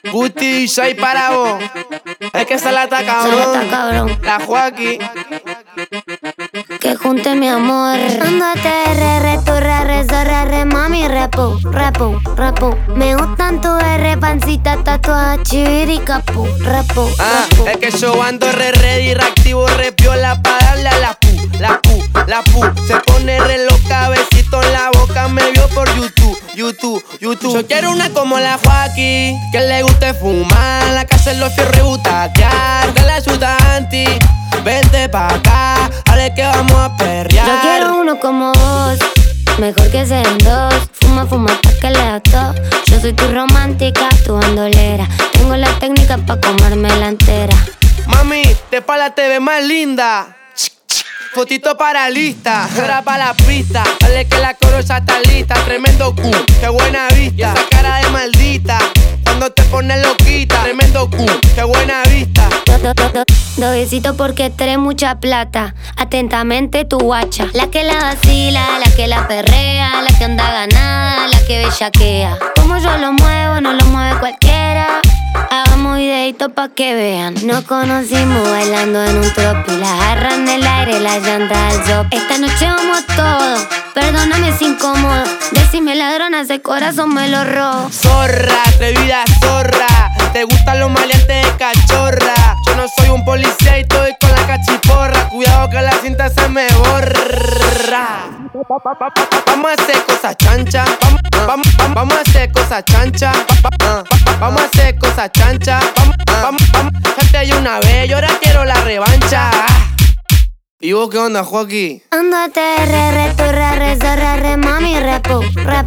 Guti DJ para vos. Es que se la está cabrón. La Joaquín. Que junte mi amor. Andate RR, tu RR, mami, repo. Me gustan tu R, pancita, tatuaje, chiviricapu, repo. Es que yo ando ready, reactivo, repiola pa' darle a la pu. Se pone re loca, besito en la boca, me vio por YouTube. Yo quiero una como la Joaquín, que le guste fumar, la casa en los fierros y butaquear, que la ayuda anti. Vente pa' acá, dale que vamos a perrear. Yo quiero uno como vos, mejor que sean dos. Fuma hasta que le da todo. Yo soy tu romántica, tu bandolera. Tengo la técnica pa' comérmela entera. Mami, de pala te ves más linda. Fotito para lista, ahora pa' la pista. Dale que la coro ya está lista. Tremendo cu, qué buena vista. Esa cara de maldita, cuando te pones loquita. Tremendo cu, qué buena vista. Dos besitos porque trae mucha plata. Atentamente tu guacha. La que la vacila, la que la perrea, la que anda ganada, la que bellaquea. Como yo lo muevo, no lo mueve cualquiera. Hagamos videitos pa' que vean. Nos conocimos bailando en un tropi. La jarra en el aire, la llanta al drop. Esta noche vamos a todo, perdóname si incómodo. Decime ladrona, ese corazón me lo robo. Zorra, atrevida zorra. Te gustan los maleantes de cachorra. Yo no soy un policía y estoy con la cachiporra. Cuidado que la cinta se me borra. Vamos a hacer cosas chancha. Vamos a hacer cosas chancha. Vamos a hacer cosas chancha. Ya te hay una vez y ahora quiero la revancha. ¿Y vos qué onda, Joaquín? Andate RR, tu RR, mami, repo.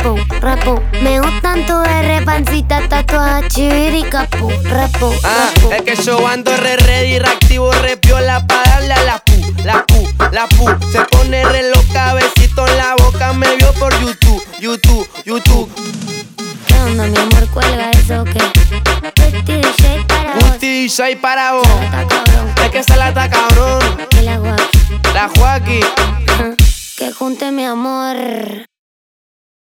Me gustan tu R, pancita, tatuaje, chiviricapu, repo. Es que yo ando ready, reactivo, repiola pa' darle a la pu. Se pone re loca, besito en la boca, me vio por YouTube. ¿Qué onda, mi amor? ¿Cuelga eso o qué? Guti DJ para vos. Guti DJ para vos. Está cabrón. Es que se la está cabrón. Que la Joaquín. La Joaquín. Que junte mi amor.